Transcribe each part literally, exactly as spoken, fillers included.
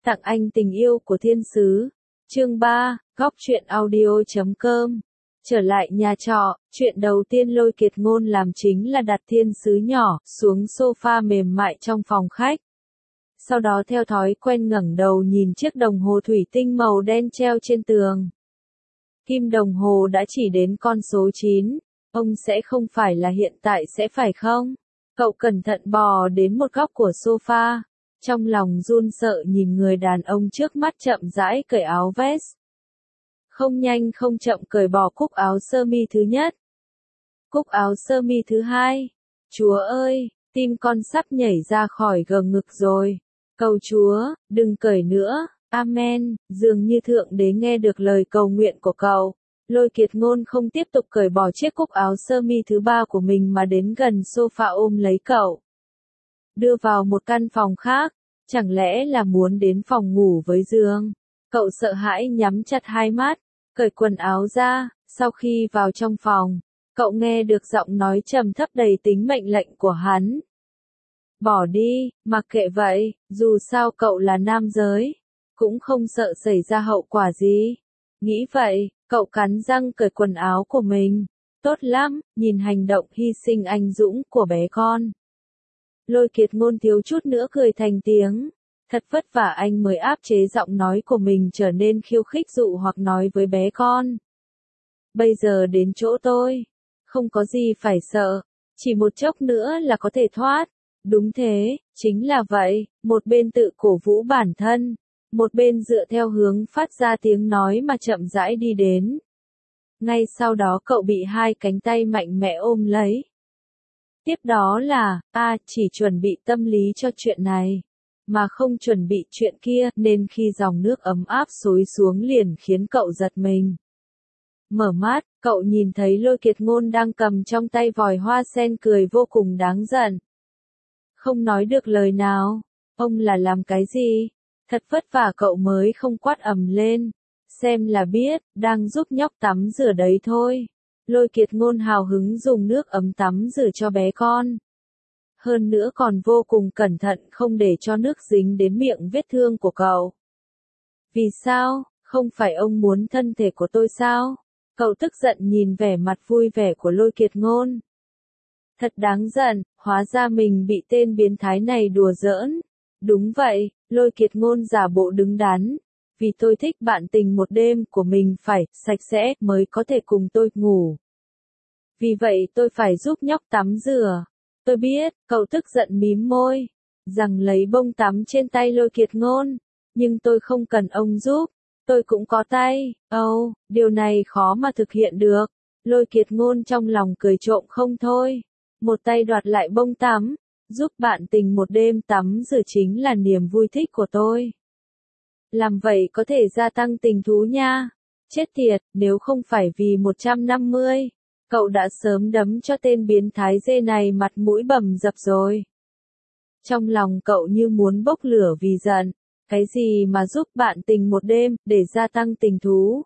Tặng anh tình yêu của thiên sứ. Chương ba, góc truyện audio chấm com. Trở lại nhà trọ, chuyện đầu tiên Lôi Kiệt Ngôn làm chính là đặt thiên sứ nhỏ xuống sofa mềm mại trong phòng khách. Sau đó theo thói quen ngẩng đầu nhìn chiếc đồng hồ thủy tinh màu đen treo trên tường. Kim đồng hồ đã chỉ đến con số chín, ông sẽ không phải là hiện tại sẽ phải không? Cậu cẩn thận bò đến một góc của sofa, trong lòng run sợ nhìn người đàn ông trước mắt chậm rãi cởi áo vest. Không nhanh không chậm cởi bỏ cúc áo sơ mi thứ nhất. Cúc áo sơ mi thứ hai. Chúa ơi, tim con sắp nhảy ra khỏi gờ ngực rồi. Cầu Chúa, đừng cởi nữa, amen, dường như Thượng Đế nghe được lời cầu nguyện của cậu. Lôi Kiệt Ngôn không tiếp tục cởi bỏ chiếc cúc áo sơ mi thứ ba của mình mà đến gần sofa ôm lấy cậu. Đưa vào một căn phòng khác, chẳng lẽ là muốn đến phòng ngủ với giường. Cậu sợ hãi nhắm chặt hai mắt, cởi quần áo ra, sau khi vào trong phòng, cậu nghe được giọng nói trầm thấp đầy tính mệnh lệnh của hắn. Bỏ đi, mặc kệ vậy, dù sao cậu là nam giới, cũng không sợ xảy ra hậu quả gì. Nghĩ vậy, cậu cắn răng cởi quần áo của mình. Tốt lắm, nhìn hành động hy sinh anh dũng của bé con. Lôi Kiệt Ngôn thiếu chút nữa cười thành tiếng. Thật vất vả anh mới áp chế giọng nói của mình trở nên khiêu khích dụ hoặc nói với bé con. Bây giờ đến chỗ tôi. Không có gì phải sợ. Chỉ một chốc nữa là có thể thoát. Đúng thế, chính là vậy. Một bên tự cổ vũ bản thân. Một bên dựa theo hướng phát ra tiếng nói mà chậm rãi đi đến. Ngay sau đó cậu bị hai cánh tay mạnh mẽ ôm lấy. Tiếp đó là, a à, chỉ chuẩn bị tâm lý cho chuyện này, mà không chuẩn bị chuyện kia, nên khi dòng nước ấm áp xối xuống liền khiến cậu giật mình. Mở mắt, cậu nhìn thấy Lôi Kiệt Ngôn đang cầm trong tay vòi hoa sen cười vô cùng đáng giận. Không nói được lời nào, ông là làm cái gì? Thật vất vả cậu mới không quát ầm lên, xem là biết, đang giúp nhóc tắm rửa đấy thôi. Lôi Kiệt Ngôn hào hứng dùng nước ấm tắm rửa cho bé con. Hơn nữa còn vô cùng cẩn thận không để cho nước dính đến miệng vết thương của cậu. Vì sao, không phải ông muốn thân thể của tôi sao? Cậu tức giận nhìn vẻ mặt vui vẻ của Lôi Kiệt Ngôn. Thật đáng giận, hóa ra mình bị tên biến thái này đùa giỡn. Đúng vậy, Lôi Kiệt Ngôn giả bộ đứng đắn. Vì tôi thích bạn tình một đêm của mình phải sạch sẽ mới có thể cùng tôi ngủ. Vì vậy tôi phải giúp nhóc tắm rửa. Tôi biết, cậu tức giận mím môi, rằng lấy bông tắm trên tay Lôi Kiệt Ngôn. Nhưng tôi không cần ông giúp. Tôi cũng có tay. Âu, oh, điều này khó mà thực hiện được. Lôi Kiệt Ngôn trong lòng cười trộm không thôi. Một tay đoạt lại bông tắm. Giúp bạn tình một đêm tắm rửa chính là niềm vui thích của tôi. Làm vậy có thể gia tăng tình thú nha. Chết tiệt, nếu không phải vì một trăm năm mươi, cậu đã sớm đấm cho tên biến thái dê này mặt mũi bầm dập rồi. Trong lòng cậu như muốn bốc lửa vì giận. Cái gì mà giúp bạn tình một đêm, để gia tăng tình thú?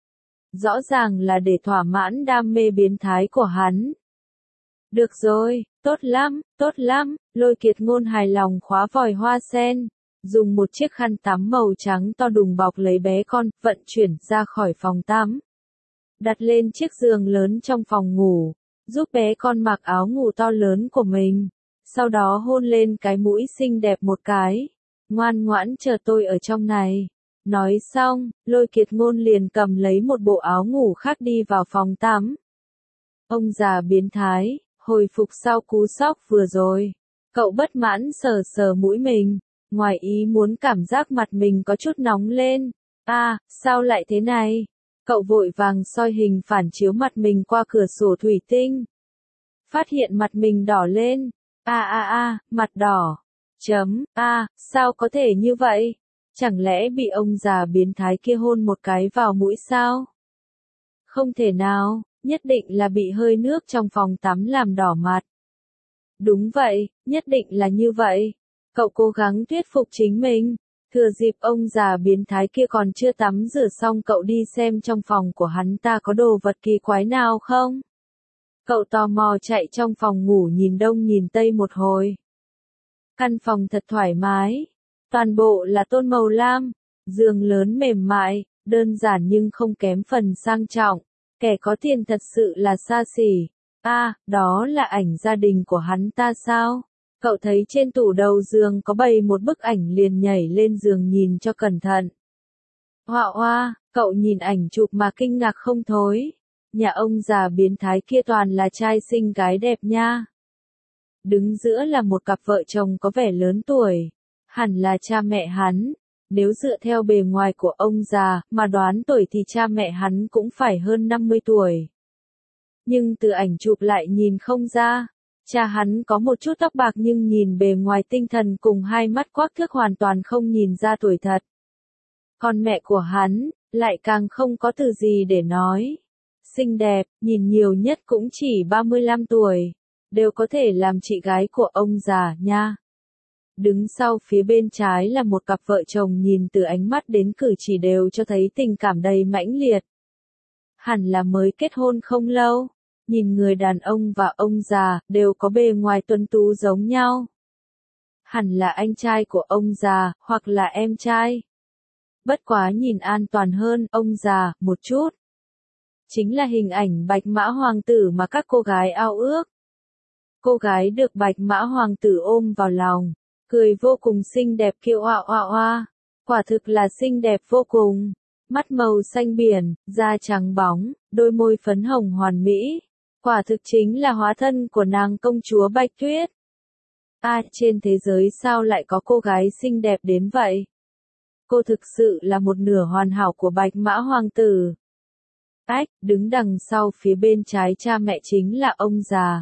Rõ ràng là để thỏa mãn đam mê biến thái của hắn. Được rồi, tốt lắm, tốt lắm, Lôi Kiệt Ngôn hài lòng khóa vòi hoa sen. Dùng một chiếc khăn tắm màu trắng to đùng bọc lấy bé con, vận chuyển ra khỏi phòng tắm. Đặt lên chiếc giường lớn trong phòng ngủ, giúp bé con mặc áo ngủ to lớn của mình. Sau đó hôn lên cái mũi xinh đẹp một cái. Ngoan ngoãn chờ tôi ở trong này. Nói xong, Lôi Kiệt Ngôn liền cầm lấy một bộ áo ngủ khác đi vào phòng tắm. Ông già biến thái, hồi phục sau cú sốc vừa rồi. Cậu bất mãn sờ sờ mũi mình. Ngoài ý muốn cảm giác mặt mình có chút nóng lên. À, sao lại thế này? Cậu vội vàng soi hình phản chiếu mặt mình qua cửa sổ thủy tinh. Phát hiện mặt mình đỏ lên. A a a, mặt đỏ. Chấm, a, à, sao có thể như vậy? Chẳng lẽ bị ông già biến thái kia hôn một cái vào mũi sao? Không thể nào, nhất định là bị hơi nước trong phòng tắm làm đỏ mặt. Đúng vậy, nhất định là như vậy. Cậu cố gắng thuyết phục chính mình. Thừa dịp ông già biến thái kia còn chưa tắm rửa xong cậu đi xem trong phòng của hắn ta có đồ vật kỳ quái nào không. Cậu tò mò chạy trong phòng ngủ nhìn đông nhìn tây một hồi. Căn phòng thật thoải mái. Toàn bộ là tôn màu lam, giường lớn mềm mại, đơn giản nhưng không kém phần sang trọng. Kẻ có tiền thật sự là xa xỉ. A, à, đó là ảnh gia đình của hắn ta sao? Cậu thấy trên tủ đầu giường có bày một bức ảnh liền nhảy lên giường nhìn cho cẩn thận. Hoa hoa, cậu nhìn ảnh chụp mà kinh ngạc không thôi. Nhà ông già biến thái kia toàn là trai xinh gái đẹp nha. Đứng giữa là một cặp vợ chồng có vẻ lớn tuổi. Hẳn là cha mẹ hắn. Nếu dựa theo bề ngoài của ông già mà đoán tuổi thì cha mẹ hắn cũng phải hơn năm mươi tuổi. Nhưng từ ảnh chụp lại nhìn không ra. Cha hắn có một chút tóc bạc nhưng nhìn bề ngoài tinh thần cùng hai mắt quắc thước hoàn toàn không nhìn ra tuổi thật. Còn mẹ của hắn, lại càng không có từ gì để nói. Xinh đẹp, nhìn nhiều nhất cũng chỉ ba mươi lăm tuổi. Đều có thể làm chị gái của ông già nha. Đứng sau phía bên trái là một cặp vợ chồng nhìn từ ánh mắt đến cử chỉ đều cho thấy tình cảm đầy mãnh liệt. Hẳn là mới kết hôn không lâu. Nhìn người đàn ông và ông già đều có bề ngoài tuấn tú giống nhau. Hẳn là anh trai của ông già hoặc là em trai. Bất quá nhìn an toàn hơn ông già một chút. Chính là hình ảnh Bạch Mã Hoàng tử mà các cô gái ao ước. Cô gái được Bạch Mã Hoàng tử ôm vào lòng, cười vô cùng xinh đẹp kêu oa oa oa. Quả thực là xinh đẹp vô cùng. Mắt màu xanh biển, da trắng bóng, đôi môi phấn hồng hoàn mỹ. Quả thực chính là hóa thân của nàng công chúa Bạch Tuyết. À, trên thế giới sao lại có cô gái xinh đẹp đến vậy? Cô thực sự là một nửa hoàn hảo của Bạch Mã Hoàng tử. Ách, đứng đằng sau phía bên trái cha mẹ chính là ông già.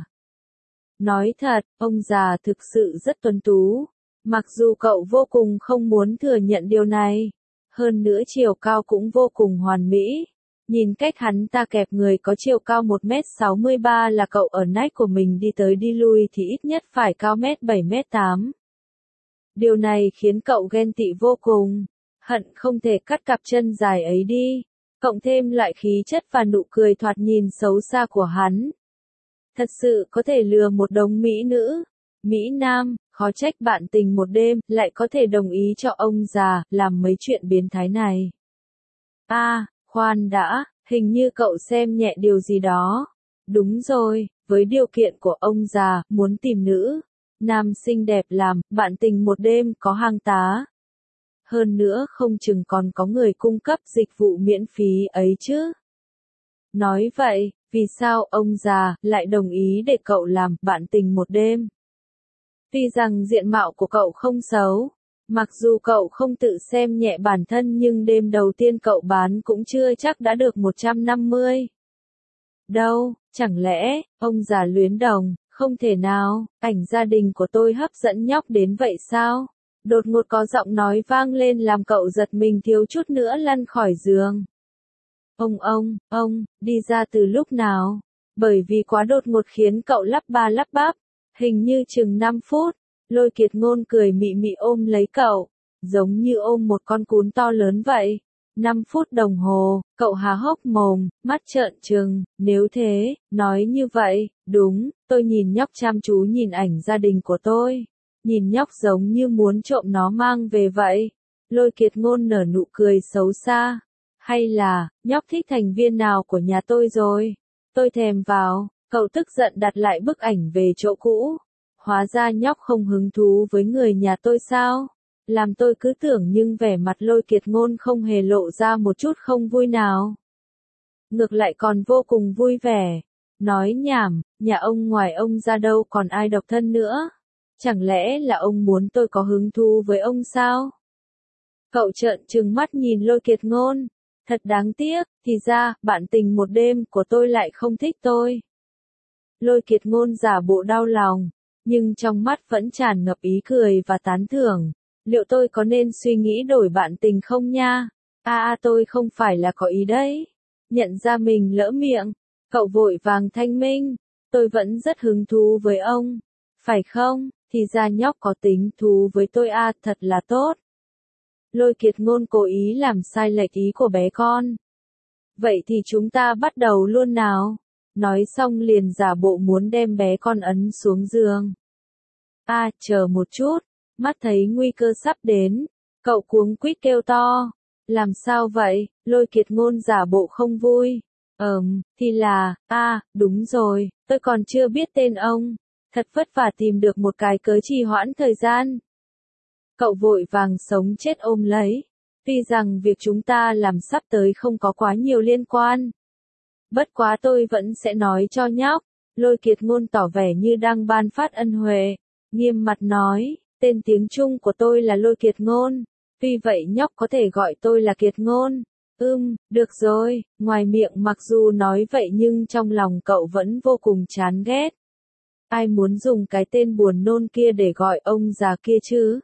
Nói thật, ông già thực sự rất tuấn tú. Mặc dù cậu vô cùng không muốn thừa nhận điều này. Hơn nữa chiều cao cũng vô cùng hoàn mỹ. Nhìn cách hắn ta kẹp người có chiều cao một mét sáu mươi ba là cậu ở nách của mình đi tới đi lui thì ít nhất phải cao mét bảy mét tám. Điều này khiến cậu ghen tị vô cùng. Hận không thể cắt cặp chân dài ấy đi. Cộng thêm lại khí chất và nụ cười thoạt nhìn xấu xa của hắn. Thật sự có thể lừa một đống mỹ nữ. Mỹ Nam, khó trách bạn tình một đêm lại có thể đồng ý cho ông già làm mấy chuyện biến thái này. A, à, khoan đã, hình như cậu xem nhẹ điều gì đó. Đúng rồi, với điều kiện của ông già muốn tìm nữ nam xinh đẹp làm bạn tình một đêm có hàng tá. Hơn nữa không chừng còn có người cung cấp dịch vụ miễn phí ấy chứ. Nói vậy, vì sao ông già lại đồng ý để cậu làm bạn tình một đêm? Tuy rằng diện mạo của cậu không xấu, mặc dù cậu không tự xem nhẹ bản thân nhưng đêm đầu tiên cậu bán cũng chưa chắc đã được một trăm năm mươi. Đâu, chẳng lẽ, ông già luyến đồng, không thể nào, ảnh gia đình của tôi hấp dẫn nhóc đến vậy sao? Đột ngột có giọng nói vang lên làm cậu giật mình thiếu chút nữa lăn khỏi giường. Ông ông, ông, đi ra từ lúc nào? Bởi vì quá đột ngột khiến cậu lắp ba lắp bắp, hình như chừng năm phút, Lôi Kiệt Ngôn cười mị mị ôm lấy cậu, giống như ôm một con cún to lớn vậy. năm phút đồng hồ, cậu há hốc mồm, mắt trợn trừng, nếu thế, nói như vậy, đúng, tôi nhìn nhóc chăm chú nhìn ảnh gia đình của tôi. Nhìn nhóc giống như muốn trộm nó mang về vậy. Lôi Kiệt Ngôn nở nụ cười xấu xa. Hay là, nhóc thích thành viên nào của nhà tôi rồi? Tôi thèm vào, cậu tức giận đặt lại bức ảnh về chỗ cũ. Hóa ra nhóc không hứng thú với người nhà tôi sao? Làm tôi cứ tưởng nhưng vẻ mặt Lôi Kiệt Ngôn không hề lộ ra một chút không vui nào. Ngược lại còn vô cùng vui vẻ. Nói nhảm, nhà ông ngoài ông ra đâu còn ai độc thân nữa? Chẳng lẽ là ông muốn tôi có hứng thú với ông sao? Cậu trợn trừng mắt nhìn Lôi Kiệt Ngôn. Thật đáng tiếc, thì ra, bạn tình một đêm của tôi lại không thích tôi. Lôi Kiệt Ngôn giả bộ đau lòng, nhưng trong mắt vẫn tràn ngập ý cười và tán thưởng. Liệu tôi có nên suy nghĩ đổi bạn tình không nha? A à, à, tôi không phải là có ý đấy. Nhận ra mình lỡ miệng, cậu vội vàng thanh minh. Tôi vẫn rất hứng thú với ông. Phải không? Thì ra nhóc có tính thú với tôi à, thật là tốt. Lôi Kiệt Ngôn cố ý làm sai lệch ý của bé con. Vậy thì chúng ta bắt đầu luôn nào. Nói xong liền giả bộ muốn đem bé con ấn xuống giường. À, chờ một chút. Mắt thấy nguy cơ sắp đến, cậu cuống quýt kêu to. Làm sao vậy? Lôi Kiệt Ngôn giả bộ không vui. Ờm, thì là, a, à, đúng rồi, tôi còn chưa biết tên ông. Thật vất vả tìm được một cái cớ trì hoãn thời gian. Cậu vội vàng sống chết ôm lấy. Tuy rằng việc chúng ta làm sắp tới không có quá nhiều liên quan. Bất quá tôi vẫn sẽ nói cho nhóc. Lôi Kiệt Ngôn tỏ vẻ như đang ban phát ân huệ. Nghiêm mặt nói, tên tiếng Trung của tôi là Lôi Kiệt Ngôn. Tuy vậy nhóc có thể gọi tôi là Kiệt Ngôn. Ừm, được rồi, ngoài miệng mặc dù nói vậy nhưng trong lòng cậu vẫn vô cùng chán ghét. Ai muốn dùng cái tên buồn nôn kia để gọi ông già kia chứ?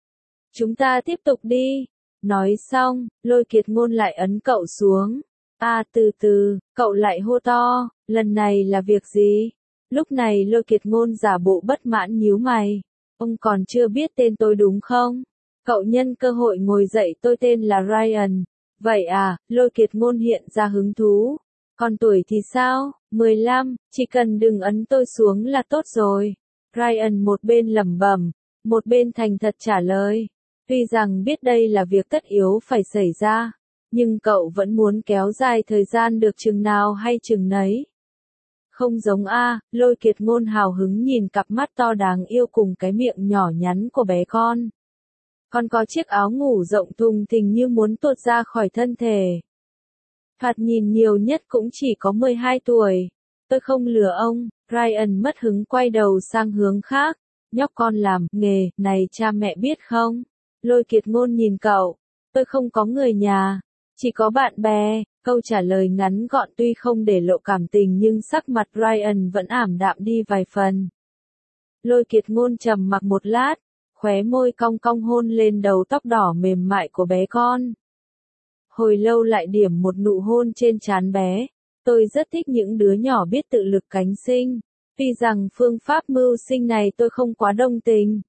Chúng ta tiếp tục đi. Nói xong, Lôi Kiệt Ngôn lại ấn cậu xuống. À từ từ, cậu lại hô to, lần này là việc gì? Lúc này Lôi Kiệt Ngôn giả bộ bất mãn nhíu mày. Ông còn chưa biết tên tôi đúng không? Cậu nhân cơ hội ngồi dậy, tôi tên là Ryan. Vậy à, Lôi Kiệt Ngôn hiện ra hứng thú. Còn tuổi thì sao? mười lăm, chỉ cần đừng ấn tôi xuống là tốt rồi. Ryan một bên lẩm bẩm, một bên thành thật trả lời. Tuy rằng biết đây là việc tất yếu phải xảy ra, nhưng cậu vẫn muốn kéo dài thời gian được chừng nào hay chừng nấy. Không giống a, Lôi Kiệt Ngôn hào hứng nhìn cặp mắt to đáng yêu cùng cái miệng nhỏ nhắn của bé con. Còn có chiếc áo ngủ rộng thùng thình như muốn tuột ra khỏi thân thể. Thoạt nhìn nhiều nhất cũng chỉ có mười hai tuổi. Tôi không lừa ông. Ryan mất hứng quay đầu sang hướng khác. Nhóc con làm nghề này cha mẹ biết không? Lôi Kiệt Ngôn nhìn cậu. Tôi không có người nhà, chỉ có bạn bè. Câu trả lời ngắn gọn tuy không để lộ cảm tình nhưng sắc mặt Ryan vẫn ảm đạm đi vài phần. Lôi Kiệt Ngôn trầm mặc một lát, khóe môi cong cong hôn lên đầu tóc đỏ mềm mại của bé con. Hồi lâu lại điểm một nụ hôn trên trán bé. Tôi rất thích những đứa nhỏ biết tự lực cánh sinh. Tuy rằng phương pháp mưu sinh này tôi không quá đồng tình.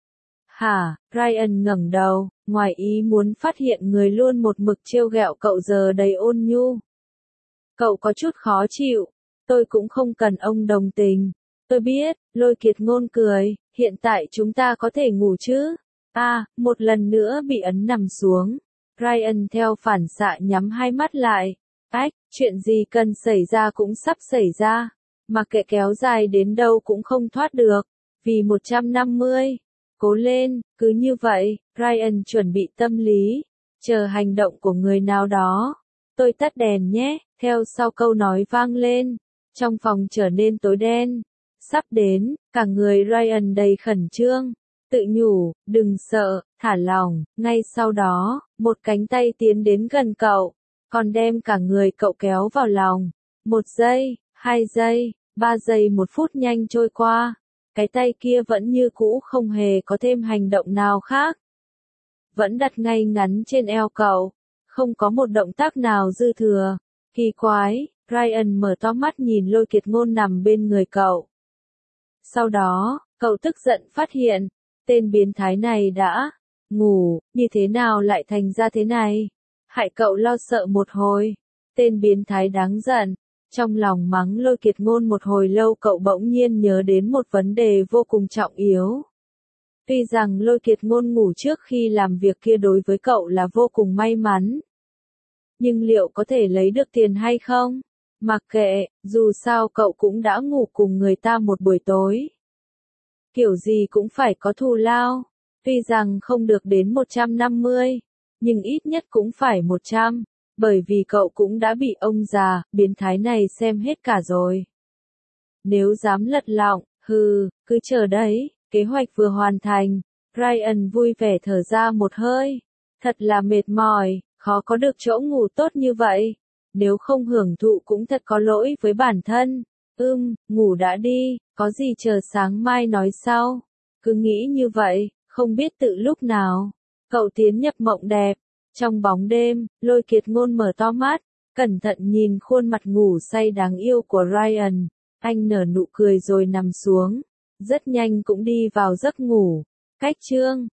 Hả? Ryan ngẩng đầu, ngoài ý muốn phát hiện người luôn một mực trêu ghẹo cậu giờ đầy ôn nhu. Cậu có chút khó chịu. Tôi cũng không cần ông đồng tình. Tôi biết, Lôi Kiệt Ngôn cười, hiện tại chúng ta có thể ngủ chứ? À, một lần nữa bị ấn nằm xuống. Ryan theo phản xạ nhắm hai mắt lại. Ách, chuyện gì cần xảy ra cũng sắp xảy ra. Mặc kệ kéo dài đến đâu cũng không thoát được. Vì một trăm năm mươi. Cố lên, cứ như vậy, Ryan chuẩn bị tâm lý. Chờ hành động của người nào đó. Tôi tắt đèn nhé, theo sau câu nói vang lên. Trong phòng trở nên tối đen. Sắp đến, cả người Ryan đầy khẩn trương. Tự nhủ, đừng sợ, thả lỏng. Ngay sau đó, một cánh tay tiến đến gần cậu, còn đem cả người cậu kéo vào lòng. Một giây, hai giây, ba giây, một phút nhanh trôi qua. Cái tay kia vẫn như cũ không hề có thêm hành động nào khác. Vẫn đặt ngay ngắn trên eo cậu, không có một động tác nào dư thừa. Kỳ quái, Ryan mở to mắt nhìn Lôi Kiệt Ngôn nằm bên người cậu. Sau đó, cậu tức giận phát hiện, tên biến thái này đã ngủ, như thế nào lại thành ra thế này? Hại cậu lo sợ một hồi. Tên biến thái đáng giận. Trong lòng mắng Lôi Kiệt Ngôn một hồi lâu cậu bỗng nhiên nhớ đến một vấn đề vô cùng trọng yếu. Tuy rằng Lôi Kiệt Ngôn ngủ trước khi làm việc kia đối với cậu là vô cùng may mắn. Nhưng liệu có thể lấy được tiền hay không? Mặc kệ, dù sao cậu cũng đã ngủ cùng người ta một buổi tối. Kiểu gì cũng phải có thù lao. Tuy rằng không được đến một trăm năm mươi, nhưng ít nhất cũng phải một trăm. Bởi vì cậu cũng đã bị ông già, biến thái này xem hết cả rồi. Nếu dám lật lọng, hừ, cứ chờ đấy, kế hoạch vừa hoàn thành. Ryan vui vẻ thở ra một hơi. Thật là mệt mỏi, khó có được chỗ ngủ tốt như vậy. Nếu không hưởng thụ cũng thật có lỗi với bản thân. Ưm, ngủ đã đi, có gì chờ sáng mai nói sau. Cứ nghĩ như vậy, không biết tự lúc nào. Cậu tiến nhập mộng đẹp. Trong bóng đêm, Lôi Kiệt Ngôn mở to mắt, cẩn thận nhìn khuôn mặt ngủ say đáng yêu của Ryan. Anh nở nụ cười rồi nằm xuống. Rất nhanh cũng đi vào giấc ngủ. Cách chương